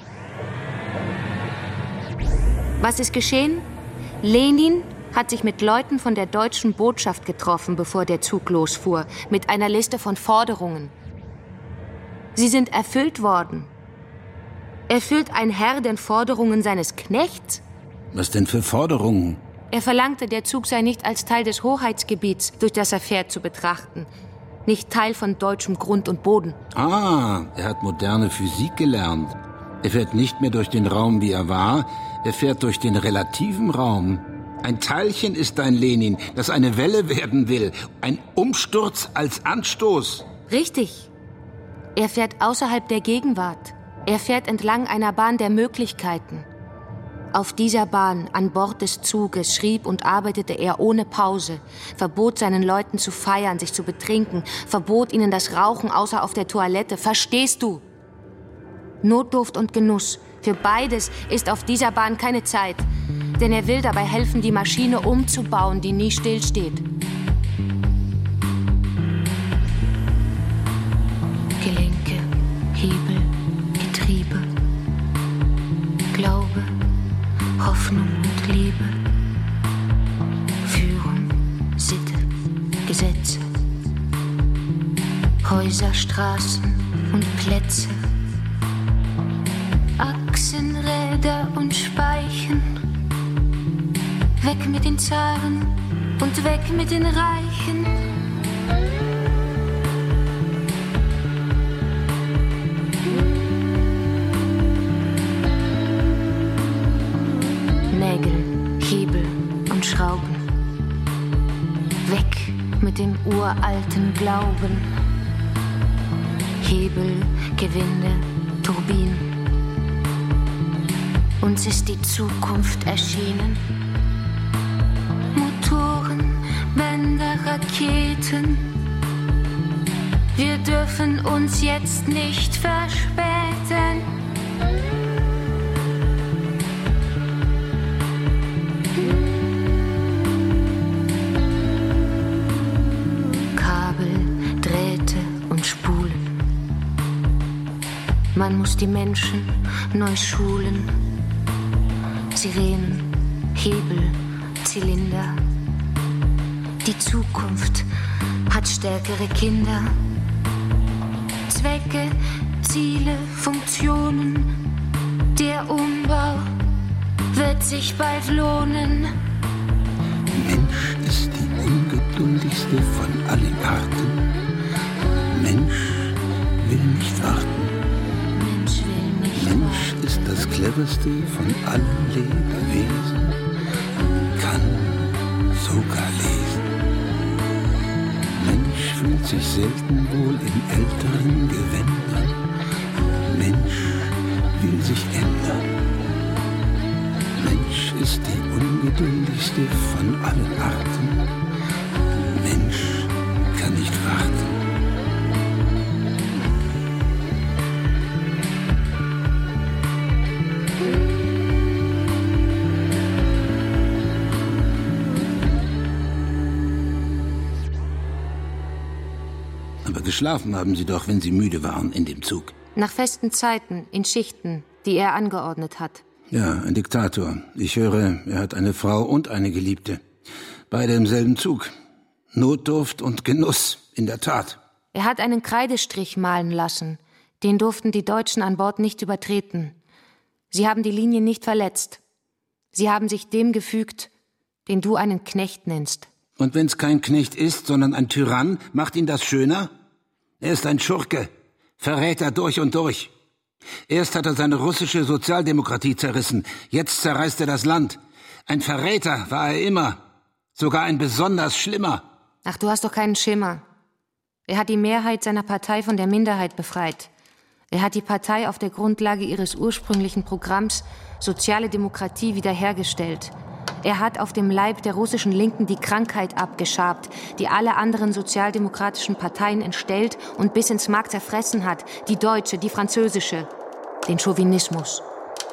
Was ist geschehen? Lenin hat sich mit Leuten von der deutschen Botschaft getroffen, bevor der Zug losfuhr, mit einer Liste von Forderungen. Sie sind erfüllt worden. Erfüllt ein Herr den Forderungen seines Knechts? Was denn für Forderungen? Er verlangte, der Zug sei nicht als Teil des Hoheitsgebiets, durch das er fährt, zu betrachten. Nicht Teil von deutschem Grund und Boden. Ah, er hat moderne Physik gelernt. Er fährt nicht mehr durch den Raum, wie er war. Er fährt durch den relativen Raum. Ein Teilchen ist ein Lenin, das eine Welle werden will. Ein Umsturz als Anstoß. Richtig. Er fährt außerhalb der Gegenwart. Er fährt entlang einer Bahn der Möglichkeiten. Auf dieser Bahn, an Bord des Zuges, schrieb und arbeitete er ohne Pause, verbot seinen Leuten zu feiern, sich zu betrinken, verbot ihnen das Rauchen außer auf der Toilette. Verstehst du? Notdurft und Genuss, für beides ist auf dieser Bahn keine Zeit. Denn er will dabei helfen, die Maschine umzubauen, die nie stillsteht. Gelenke, Hebel, Getriebe, Glaube, Hoffnung und Liebe, Führung, Sitte, Gesetze, Häuser, Straßen und Plätze, Achsen, Räder und Speichen, weg mit den Zaren und weg mit den Reichen. Nägel, Hebel und Schrauben. Weg mit dem uralten Glauben. Hebel, Gewinde, Turbinen. Uns ist die Zukunft erschienen. Motoren, Bänder, Raketen. Wir dürfen uns jetzt nicht verspäten. Kabel, Drähte und Spulen. Man muss die Menschen neu schulen. Sirenen, Hebel, Zylinder. Die Zukunft hat stärkere Kinder. Zwecke, Ziele, Funktionen. Der Umbau wird sich bald lohnen. Mensch ist die ungeduldigste von allen Arten. Mensch will nicht warten. Mensch will nicht Mensch warten. ist das cleverste von allen Lebewesen. Kann sogar lesen. Mensch fühlt sich selten wohl in älteren Gewändern. Mensch will sich ändern. Mensch ist die ungeduldigste von allen Arten. Mensch kann nicht warten. Aber geschlafen haben Sie doch, wenn Sie müde waren in dem Zug. Nach festen Zeiten, in Schichten, die er angeordnet hat. Ja, ein Diktator. Ich höre, er hat eine Frau und eine Geliebte. Beide im selben Zug. Notdurft und Genuss, in der Tat. Er hat einen Kreidestrich malen lassen. Den durften die Deutschen an Bord nicht übertreten. Sie haben die Linie nicht verletzt. Sie haben sich dem gefügt, den du einen Knecht nennst. Und wenn's kein Knecht ist, sondern ein Tyrann, macht ihn das schöner? Er ist ein Schurke, Verräter durch und durch. Erst hat er seine russische Sozialdemokratie zerrissen, jetzt zerreißt er das Land. Ein Verräter war er immer, sogar ein besonders schlimmer. Ach, du hast doch keinen Schimmer. Er hat die Mehrheit seiner Partei von der Minderheit befreit. Er hat die Partei auf der Grundlage ihres ursprünglichen Programms Soziale Demokratie wiederhergestellt. Er hat auf dem Leib der russischen Linken die Krankheit abgeschabt, die alle anderen sozialdemokratischen Parteien entstellt und bis ins Mark zerfressen hat, die deutsche, die französische, den Chauvinismus.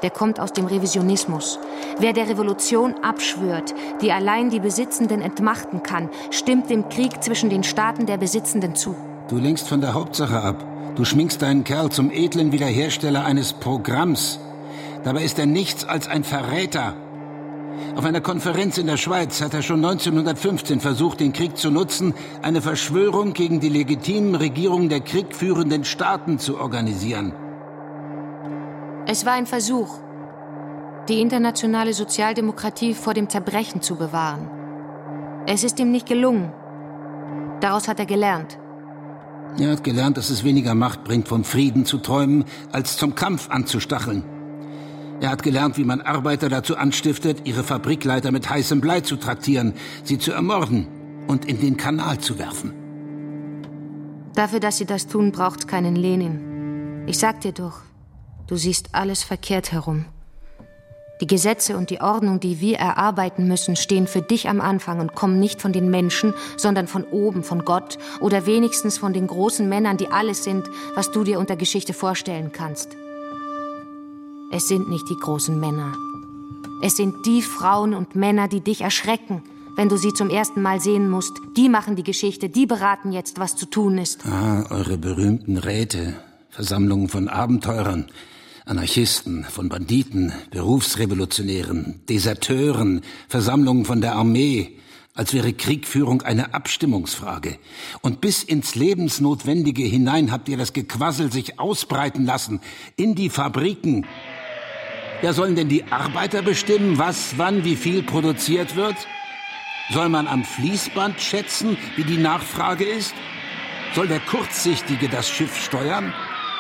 der kommt aus dem Revisionismus. Wer der Revolution abschwört, die allein die Besitzenden entmachten kann, stimmt dem Krieg zwischen den Staaten der Besitzenden zu. Du lenkst von der Hauptsache ab. Du schminkst deinen Kerl zum edlen Wiederhersteller eines Programms. Dabei ist er nichts als ein Verräter. Auf einer Konferenz in der Schweiz hat er schon neunzehnhundertfünfzehn versucht, den Krieg zu nutzen, eine Verschwörung gegen die legitimen Regierungen der kriegführenden Staaten zu organisieren. Es war ein Versuch, die internationale Sozialdemokratie vor dem Zerbrechen zu bewahren. Es ist ihm nicht gelungen. Daraus hat er gelernt. Er hat gelernt, dass es weniger Macht bringt, vom Frieden zu träumen, als zum Kampf anzustacheln. Er hat gelernt, wie man Arbeiter dazu anstiftet, ihre Fabrikleiter mit heißem Blei zu traktieren, sie zu ermorden und in den Kanal zu werfen. Dafür, dass sie das tun, braucht's keinen Lenin. Ich sag dir doch, du siehst alles verkehrt herum. Die Gesetze und die Ordnung, die wir erarbeiten müssen, stehen für dich am Anfang und kommen nicht von den Menschen, sondern von oben, von Gott oder wenigstens von den großen Männern, die alles sind, was du dir unter Geschichte vorstellen kannst. Es sind nicht die großen Männer. Es sind die Frauen und Männer, die dich erschrecken, wenn du sie zum ersten Mal sehen musst. Die machen die Geschichte, die beraten jetzt, was zu tun ist. Ah, eure berühmten Räte, Versammlungen von Abenteurern, Anarchisten, von Banditen, Berufsrevolutionären, Deserteuren, Versammlungen von der Armee, als wäre Kriegführung eine Abstimmungsfrage. Und bis ins Lebensnotwendige hinein habt ihr das Gequassel sich ausbreiten lassen, in die Fabriken. Ja, sollen denn die Arbeiter bestimmen, was, wann, wie viel produziert wird? Soll man am Fließband schätzen, wie die Nachfrage ist? Soll der Kurzsichtige das Schiff steuern?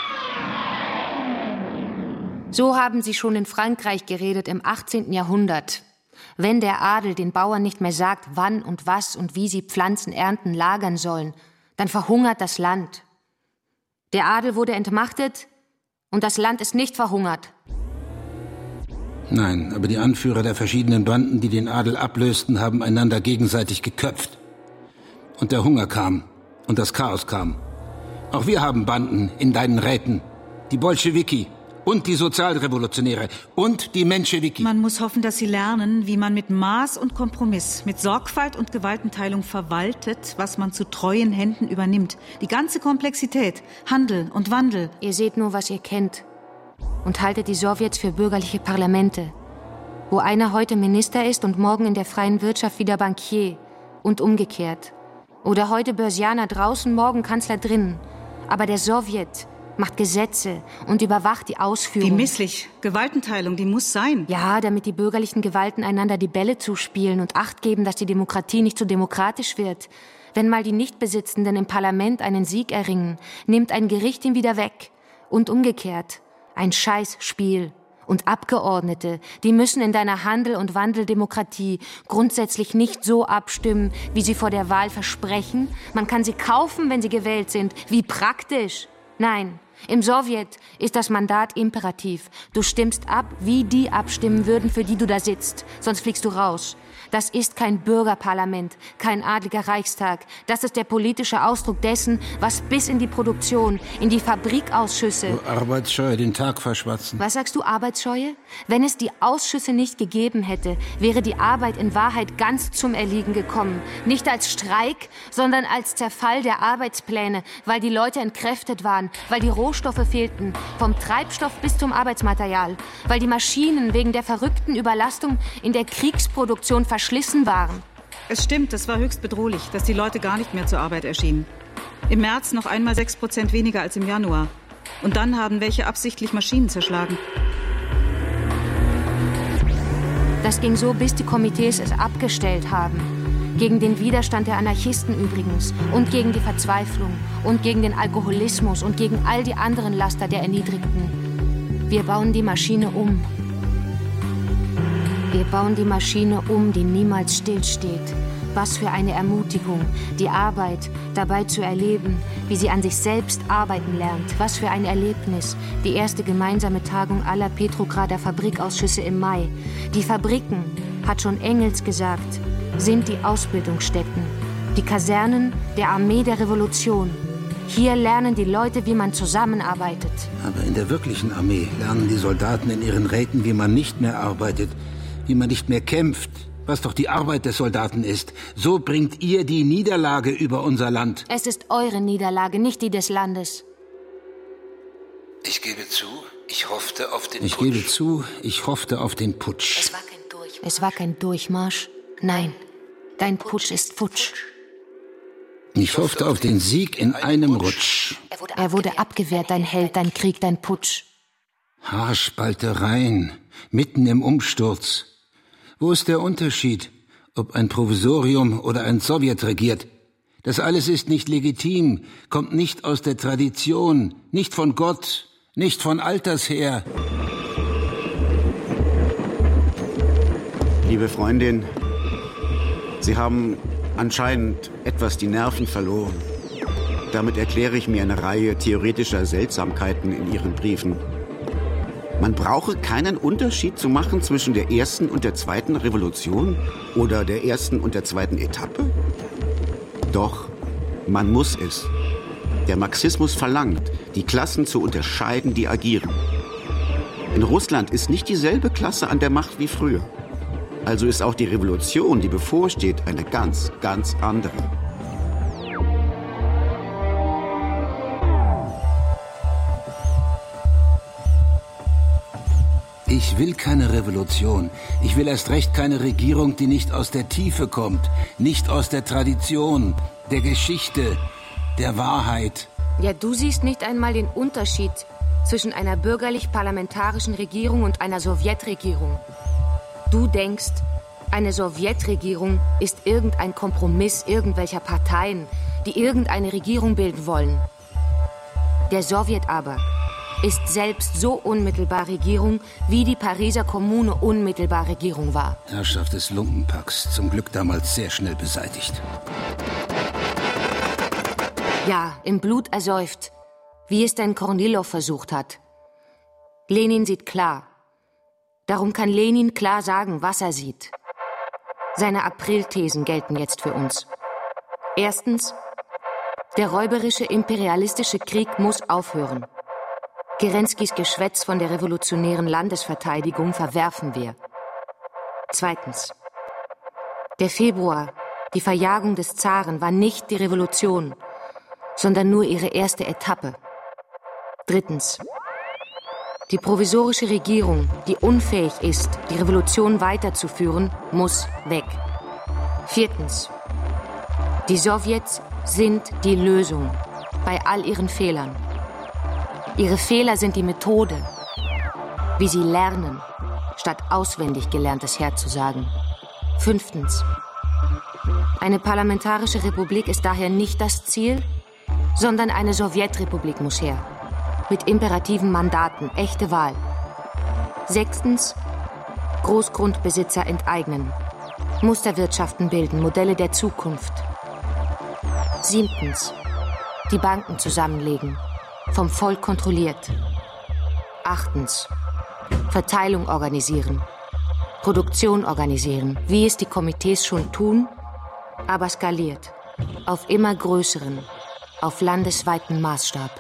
So haben sie schon in Frankreich geredet im achtzehnten Jahrhundert. Wenn der Adel den Bauern nicht mehr sagt, wann und was und wie sie Pflanzen ernten, lagern sollen, dann verhungert das Land. Der Adel wurde entmachtet und das Land ist nicht verhungert. Nein, aber die Anführer der verschiedenen Banden, die den Adel ablösten, haben einander gegenseitig geköpft. Und der Hunger kam und das Chaos kam. Auch wir haben Banden in deinen Räten. Die Bolschewiki und die Sozialrevolutionäre und die Menschewiki. Man muss hoffen, dass sie lernen, wie man mit Maß und Kompromiss, mit Sorgfalt und Gewaltenteilung verwaltet, was man zu treuen Händen übernimmt. Die ganze Komplexität, Handel und Wandel. Ihr seht nur, was ihr kennt. Und haltet die Sowjets für bürgerliche Parlamente, wo einer heute Minister ist und morgen in der freien Wirtschaft wieder Bankier und umgekehrt. Oder heute Börsianer draußen, morgen Kanzler drinnen. Aber der Sowjet macht Gesetze und überwacht die Ausführung. Wie misslich. Gewaltenteilung, die muss sein. Ja, damit die bürgerlichen Gewalten einander die Bälle zuspielen und Acht geben, dass die Demokratie nicht so demokratisch wird. Wenn mal die Nichtbesitzenden im Parlament einen Sieg erringen, nimmt ein Gericht ihn wieder weg. Und umgekehrt. Ein Scheißspiel. Und Abgeordnete, die müssen in deiner Handel- und Wandeldemokratie grundsätzlich nicht so abstimmen, wie sie vor der Wahl versprechen. Man kann sie kaufen, wenn sie gewählt sind. Wie praktisch. Nein, im Sowjet ist das Mandat imperativ. Du stimmst ab, wie die abstimmen würden, für die du da sitzt. Sonst fliegst du raus. Das ist kein Bürgerparlament, kein adliger Reichstag. Das ist der politische Ausdruck dessen, was bis in die Produktion, in die Fabrikausschüsse... Du Arbeitsscheue, den Tag verschwatzen. Was sagst du, Arbeitsscheue? Wenn es die Ausschüsse nicht gegeben hätte, wäre die Arbeit in Wahrheit ganz zum Erliegen gekommen. Nicht als Streik, sondern als Zerfall der Arbeitspläne, weil die Leute entkräftet waren, weil die Rohstoffe fehlten, vom Treibstoff bis zum Arbeitsmaterial, weil die Maschinen wegen der verrückten Überlastung in der Kriegsproduktion verschlissen waren. Es stimmt, es war höchst bedrohlich, dass die Leute gar nicht mehr zur Arbeit erschienen. Im März noch einmal sechs Prozent weniger als im Januar. Und dann haben welche absichtlich Maschinen zerschlagen. Das ging so, bis die Komitees es abgestellt haben. Gegen den Widerstand der Anarchisten übrigens. Und gegen die Verzweiflung. Und gegen den Alkoholismus. Und gegen all die anderen Laster der Erniedrigten. Wir bauen die Maschine um. Wir bauen die Maschine um, die niemals stillsteht. Was für eine Ermutigung, die Arbeit dabei zu erleben, wie sie an sich selbst arbeiten lernt. Was für ein Erlebnis, die erste gemeinsame Tagung aller Petrograder Fabrikausschüsse im Mai. Die Fabriken, hat schon Engels gesagt, sind die Ausbildungsstätten, die Kasernen der Armee der Revolution. Hier lernen die Leute, wie man zusammenarbeitet. Aber in der wirklichen Armee lernen die Soldaten in ihren Räten, wie man nicht mehr arbeitet, wie man nicht mehr kämpft, was doch die Arbeit des Soldaten ist. So bringt ihr die Niederlage über unser Land. Es ist eure Niederlage, nicht die des Landes. Ich gebe zu, ich hoffte auf den ich Putsch. Ich gebe zu, ich hoffte auf den Putsch. Es war kein Durchmarsch. Es war kein Durchmarsch. Nein, dein Putsch ist futsch. Ich hoffte auf den Sieg in einem Rutsch. Er wurde abgewehrt, dein Held, dein Krieg, dein Putsch. Haarspaltereien, mitten im Umsturz. Wo ist der Unterschied, ob ein Provisorium oder ein Sowjet regiert? Das alles ist nicht legitim, kommt nicht aus der Tradition, nicht von Gott, nicht von alters her. Liebe Freundin, Sie haben anscheinend etwas die Nerven verloren. Damit erkläre ich mir eine Reihe theoretischer Seltsamkeiten in Ihren Briefen. Man brauche keinen Unterschied zu machen zwischen der ersten und der zweiten Revolution oder der ersten und der zweiten Etappe? Doch, man muss es. Der Marxismus verlangt, die Klassen zu unterscheiden, die agieren. In Russland ist nicht dieselbe Klasse an der Macht wie früher. Also ist auch die Revolution, die bevorsteht, eine ganz, ganz andere. Ich will keine Revolution. Ich will erst recht keine Regierung, die nicht aus der Tiefe kommt, nicht aus der Tradition, der Geschichte, der Wahrheit. Ja, du siehst nicht einmal den Unterschied zwischen einer bürgerlich-parlamentarischen Regierung und einer Sowjetregierung. Du denkst, eine Sowjetregierung ist irgendein Kompromiss irgendwelcher Parteien, die irgendeine Regierung bilden wollen. Der Sowjet aber ist selbst so unmittelbar Regierung, wie die Pariser Kommune unmittelbar Regierung war. Herrschaft des Lumpenpacks, zum Glück damals sehr schnell beseitigt. Ja, im Blut ersäuft, wie es denn Kornilow versucht hat. Lenin sieht klar. Darum kann Lenin klar sagen, was er sieht. Seine Aprilthesen gelten jetzt für uns. Erstens, der räuberische imperialistische Krieg muss aufhören. Kerenskys Geschwätz von der revolutionären Landesverteidigung verwerfen wir. Zweitens, der Februar, die Verjagung des Zaren, war nicht die Revolution, sondern nur ihre erste Etappe. Drittens, die provisorische Regierung, die unfähig ist, die Revolution weiterzuführen, muss weg. Viertens, die Sowjets sind die Lösung bei all ihren Fehlern. Ihre Fehler sind die Methode, wie sie lernen, statt auswendig Gelerntes herzusagen. Fünftens, eine parlamentarische Republik ist daher nicht das Ziel, sondern eine Sowjetrepublik muss her. Mit imperativen Mandaten, echte Wahl. Sechstens, Großgrundbesitzer enteignen. Musterwirtschaften bilden, Modelle der Zukunft. Siebtens, die Banken zusammenlegen, vom Volk kontrolliert. Achtens, Verteilung organisieren, Produktion organisieren, wie es die Komitees schon tun, aber skaliert, auf immer größeren, auf landesweiten Maßstab.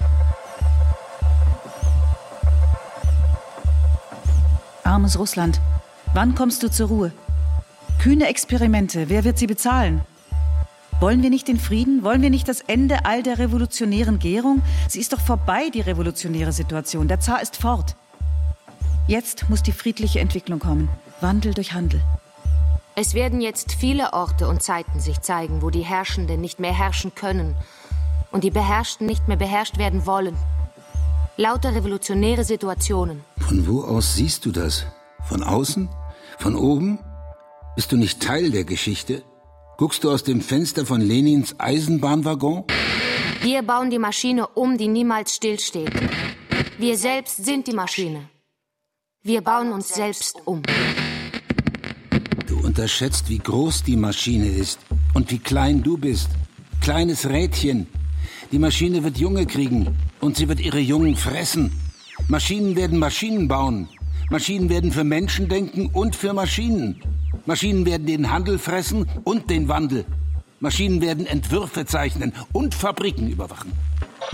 Armes Russland, wann kommst du zur Ruhe? Kühne Experimente, wer wird sie bezahlen? Wollen wir nicht den Frieden? Wollen wir nicht das Ende all der revolutionären Gärung? Sie ist doch vorbei, die revolutionäre Situation. Der Zar ist fort. Jetzt muss die friedliche Entwicklung kommen. Wandel durch Handel. Es werden jetzt viele Orte und Zeiten sich zeigen, wo die Herrschenden nicht mehr herrschen können und die Beherrschten nicht mehr beherrscht werden wollen. Lauter revolutionäre Situationen. Von wo aus siehst du das? Von außen? Von oben? Bist du nicht Teil der Geschichte? Guckst du aus dem Fenster von Lenins Eisenbahnwaggon? Wir bauen die Maschine um, die niemals stillsteht. Wir selbst sind die Maschine. Wir bauen uns selbst um. Du unterschätzt, wie groß die Maschine ist und wie klein du bist. Kleines Rädchen. Die Maschine wird Junge kriegen und sie wird ihre Jungen fressen. Maschinen werden Maschinen bauen. Maschinen werden für Menschen denken und für Maschinen. Maschinen werden den Handel fressen und den Wandel. Maschinen werden Entwürfe zeichnen und Fabriken überwachen.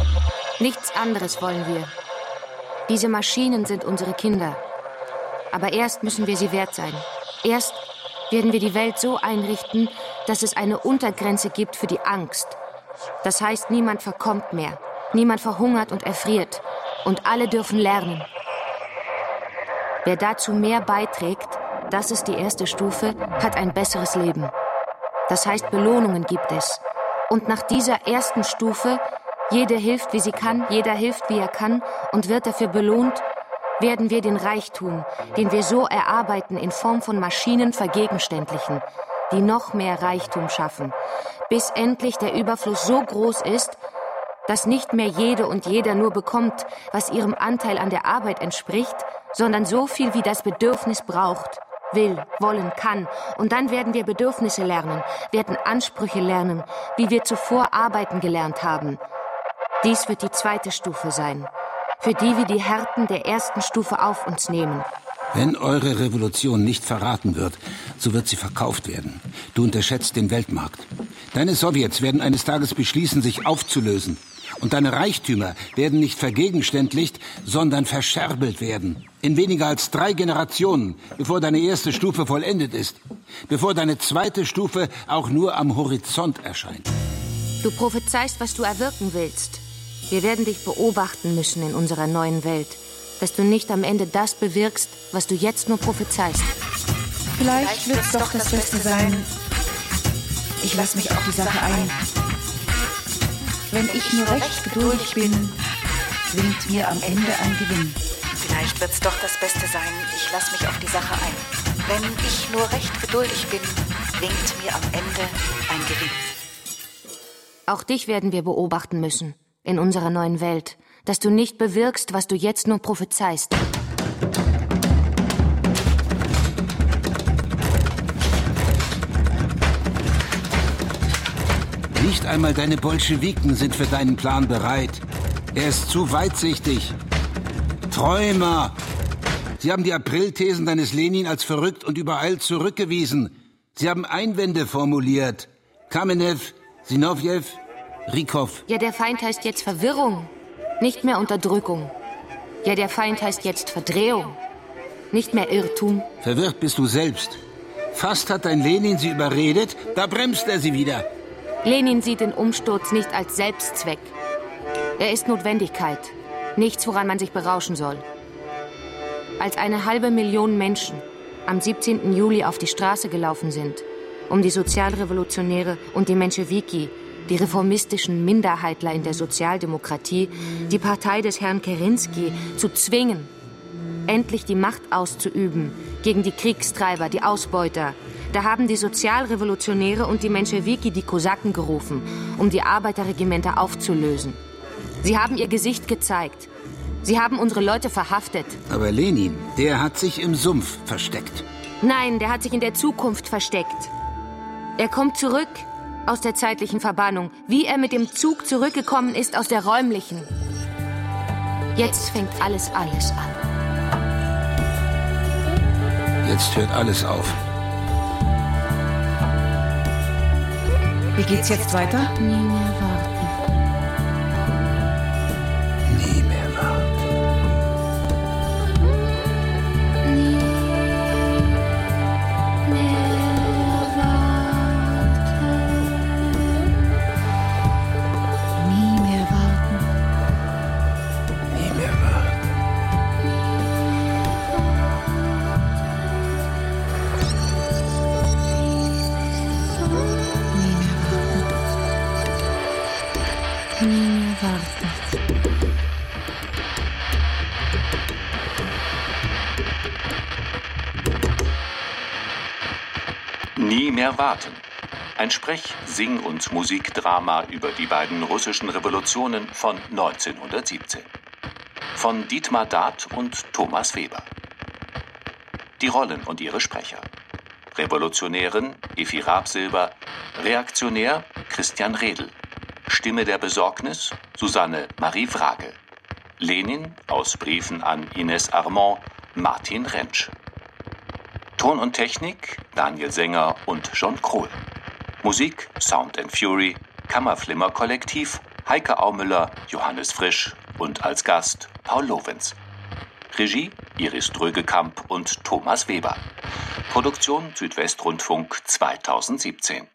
Nichts anderes wollen wir. Diese Maschinen sind unsere Kinder. Aber erst müssen wir sie wert sein. Erst werden wir die Welt so einrichten, dass es eine Untergrenze gibt für die Angst. Das heißt, niemand verkommt mehr, niemand verhungert und erfriert. Und alle dürfen lernen. Wer dazu mehr beiträgt, das ist die erste Stufe, hat ein besseres Leben. Das heißt, Belohnungen gibt es. Und nach dieser ersten Stufe, jede hilft, wie sie kann, jeder hilft, wie er kann und wird dafür belohnt, werden wir den Reichtum, den wir so erarbeiten, in Form von Maschinen vergegenständlichen, die noch mehr Reichtum schaffen, bis endlich der Überfluss so groß ist, dass nicht mehr jede und jeder nur bekommt, was ihrem Anteil an der Arbeit entspricht, sondern so viel, wie das Bedürfnis braucht, will, wollen, kann. Und dann werden wir Bedürfnisse lernen, werden Ansprüche lernen, wie wir zuvor arbeiten gelernt haben. Dies wird die zweite Stufe sein, für die wir die Härten der ersten Stufe auf uns nehmen. Wenn eure Revolution nicht verraten wird, so wird sie verkauft werden. Du unterschätzt den Weltmarkt. Deine Sowjets werden eines Tages beschließen, sich aufzulösen. Und deine Reichtümer werden nicht vergegenständlicht, sondern verscherbelt werden. In weniger als drei Generationen, bevor deine erste Stufe vollendet ist. Bevor deine zweite Stufe auch nur am Horizont erscheint. Du prophezeist, was du erwirken willst. Wir werden dich beobachten müssen in unserer neuen Welt, dass du nicht am Ende das bewirkst, was du jetzt nur prophezeist. Vielleicht wird es doch das Beste sein. Ich lasse mich auf die Sache ein. Wenn ich nur recht geduldig bin, winkt mir am Ende ein Gewinn. Vielleicht wird es doch das Beste sein. Ich lasse mich auf die Sache ein. Wenn ich nur recht geduldig bin, winkt mir am Ende ein Gewinn. Auch dich werden wir beobachten müssen in unserer neuen Welt, dass du nicht bewirkst, was du jetzt nur prophezeist. Nicht einmal deine Bolschewiken sind für deinen Plan bereit. Er ist zu weitsichtig. Träumer! Sie haben die Aprilthesen deines Lenin als verrückt und übereilt zurückgewiesen. Sie haben Einwände formuliert. Kamenew, Sinowjew, Rykov. Ja, der Feind heißt jetzt Verwirrung, nicht mehr Unterdrückung. Ja, der Feind heißt jetzt Verdrehung, nicht mehr Irrtum. Verwirrt bist du selbst. Fast hat dein Lenin sie überredet, da bremst er sie wieder. Lenin sieht den Umsturz nicht als Selbstzweck. Er ist Notwendigkeit, nichts, woran man sich berauschen soll. Als eine halbe Million Menschen am siebzehnten Juli auf die Straße gelaufen sind, um die Sozialrevolutionäre und die Menschewiki, die reformistischen Minderheitler in der Sozialdemokratie, die Partei des Herrn Kerensky, zu zwingen, endlich die Macht auszuüben gegen die Kriegstreiber, die Ausbeuter. Da haben die Sozialrevolutionäre und die Menschewiki die Kosaken gerufen, um die Arbeiterregimenter aufzulösen. Sie haben ihr Gesicht gezeigt. Sie haben unsere Leute verhaftet. Aber Lenin, der hat sich im Sumpf versteckt. Nein, der hat sich in der Zukunft versteckt. Er kommt zurück aus der zeitlichen Verbannung, wie er mit dem Zug zurückgekommen ist aus der räumlichen. Jetzt fängt alles, alles an. Jetzt hört alles auf. Wie geht's jetzt weiter? Nie mehr warten. Nie mehr warten. Nie mehr warten. Nie mehr warten. Nie mehr warten. Nie mehr warten. Nie mehr warten. Ein Sprech-, Sing- und Musikdrama über die beiden russischen Revolutionen von neunzehnhundertsiebzehn. Von Dietmar Dath und Thomas Weber. Die Rollen und ihre Sprecher. Revolutionärin Effi Raab-Silber, Reaktionär Christian Redl. Stimme der Besorgnis Susanne Marie Wrage. Lenin aus Briefen an Ines Armand Martin Rentsch. Ton und Technik Daniel Sänger und John Krohl. Musik Sound and Fury, Kammerflimmer Kollektiv, Heike Aumüller, Johannes Frisch und als Gast Paul Lorenz. Regie Iris Drögekamp und Thomas Weber. Produktion Südwestrundfunk zweitausendsiebzehn.